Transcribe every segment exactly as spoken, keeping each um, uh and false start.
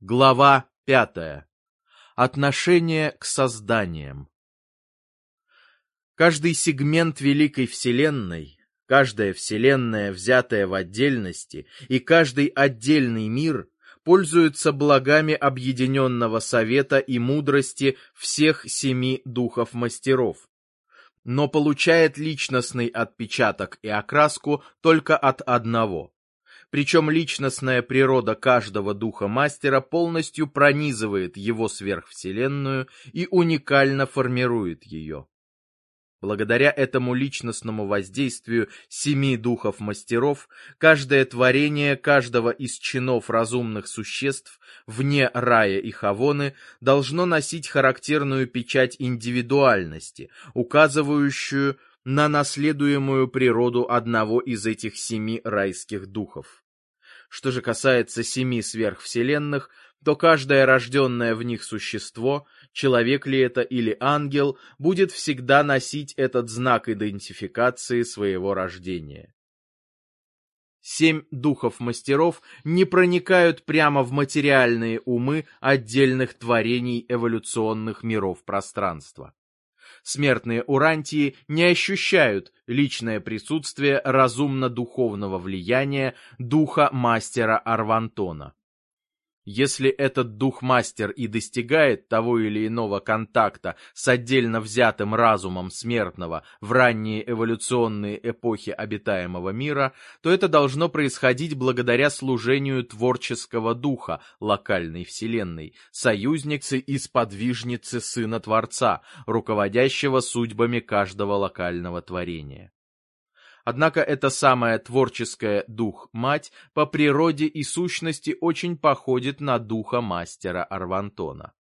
Глава пятая. Отношение к созданиям. Каждый сегмент Великой Вселенной, каждая Вселенная, взятая в отдельности, и каждый отдельный мир пользуются благами объединенного совета и мудрости всех семи духов-мастеров, но получает личностный отпечаток и окраску только от одного. Причем личностная природа каждого духа-мастера полностью пронизывает его сверхвселенную и уникально формирует ее. Благодаря этому личностному воздействию семи духов-мастеров, каждое творение каждого из чинов разумных существ вне рая и хавоны должно носить характерную печать индивидуальности, указывающую на наследуемую природу одного из этих семи райских духов. Что же касается семи сверхвселенных, то каждое рожденное в них существо, человек ли это или ангел, будет всегда носить этот знак идентификации своего рождения. Семь духов-мастеров не проникают прямо в материальные умы отдельных творений эволюционных миров пространства. Смертные урантии не ощущают личное присутствие разумно-духовного влияния духа-мастера Арвантона. Если этот дух-мастер и достигает того или иного контакта с отдельно взятым разумом смертного в ранние эволюционные эпохи обитаемого мира, то это должно происходить благодаря служению творческого духа локальной вселенной, союзницы и сподвижницы Сына Творца, руководящего судьбами каждого локального творения. Однако эта самая творческая дух-мать по природе и сущности очень походит на духа-мастера Арвантона.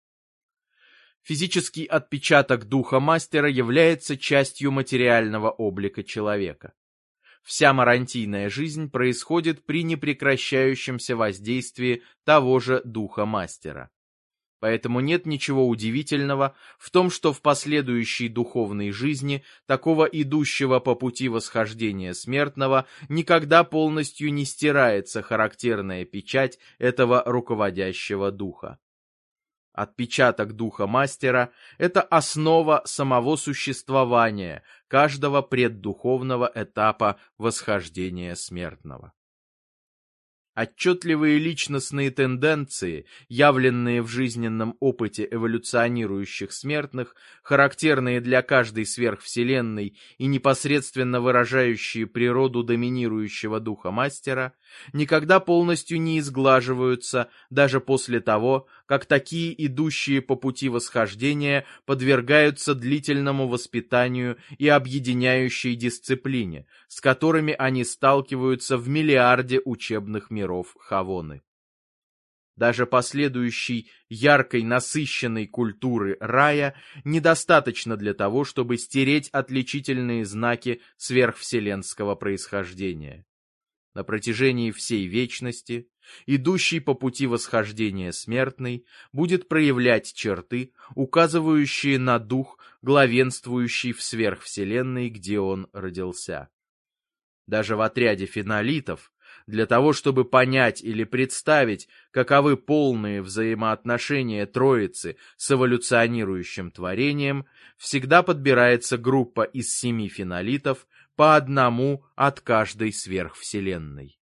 Физический отпечаток духа-мастера является частью материального облика человека. Вся марантийная жизнь происходит при непрекращающемся воздействии того же духа-мастера. Поэтому нет ничего удивительного в том, что в последующей духовной жизни такого идущего по пути восхождения смертного никогда полностью не стирается характерная печать этого руководящего духа. Отпечаток духа-мастера – это основа самого существования каждого преддуховного этапа восхождения смертного. Отчетливые личностные тенденции, явленные в жизненном опыте эволюционирующих смертных, характерные для каждой сверхвселенной и непосредственно выражающие природу доминирующего духа-мастера, никогда полностью не изглаживаются даже после того, как такие идущие по пути восхождения подвергаются длительному воспитанию и объединяющей дисциплине, с которыми они сталкиваются в миллиарде учебных миров Хавоны. Даже последующей яркой, насыщенной культуры рая недостаточно для того, чтобы стереть отличительные знаки сверхвселенского происхождения. На протяжении всей вечности идущий по пути восхождения смертный будет проявлять черты, указывающие на дух, главенствующий в сверхвселенной, где он родился. Даже в отряде фенолитов, для того, чтобы понять или представить, каковы полные взаимоотношения Троицы с эволюционирующим творением, всегда подбирается группа из семи фенолитов, по одному от каждой сверхвселенной.